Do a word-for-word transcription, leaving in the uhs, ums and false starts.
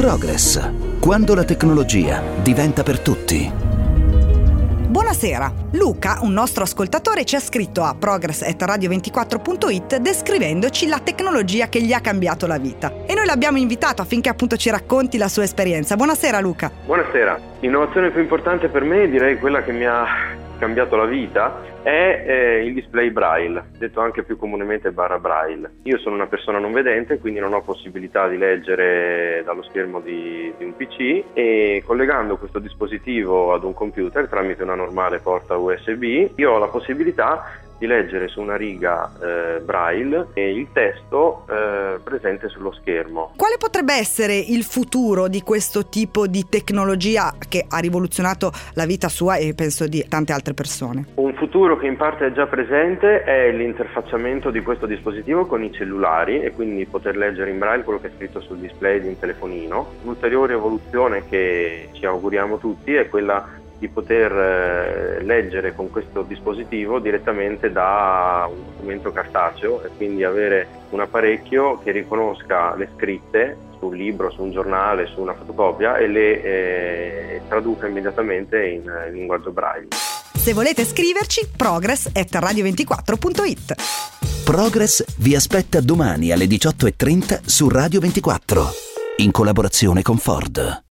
Progress. Quando la tecnologia diventa per tutti. Buonasera, Luca, un nostro ascoltatore, ci ha scritto a progress at radio ventiquattro punto it descrivendoci la tecnologia che gli ha cambiato la vita e noi l'abbiamo invitato affinché appunto ci racconti la sua esperienza. Buonasera Luca. Buonasera, l'innovazione più importante per me, direi quella che mi ha cambiato la vita, è eh, il display Braille, detto anche più comunemente barra Braille. Io sono una persona non vedente, quindi non ho possibilità di leggere dallo schermo di, di un P C, e collegando questo dispositivo ad un computer tramite una normale porta U S B, io ho la possibilità di leggere su una riga eh, Braille e il testo eh, presente sullo schermo. Quale potrebbe essere il futuro di questo tipo di tecnologia che ha rivoluzionato la vita sua e penso di tante altre persone? Un futuro che in parte è già presente è l'interfacciamento di questo dispositivo con i cellulari e quindi poter leggere in Braille quello che è scritto sul display di un telefonino. Un'ulteriore evoluzione che ci auguriamo tutti è quella di poter eh, leggere con questo dispositivo direttamente da un documento cartaceo e quindi avere un apparecchio che riconosca le scritte su un libro, su un giornale, su una fotocopia e le eh, traduca immediatamente in, in linguaggio Braille. Se volete scriverci, progress at radio ventiquattro punto it. Progress vi aspetta domani alle diciotto e trenta su Radio ventiquattro, in collaborazione con Ford.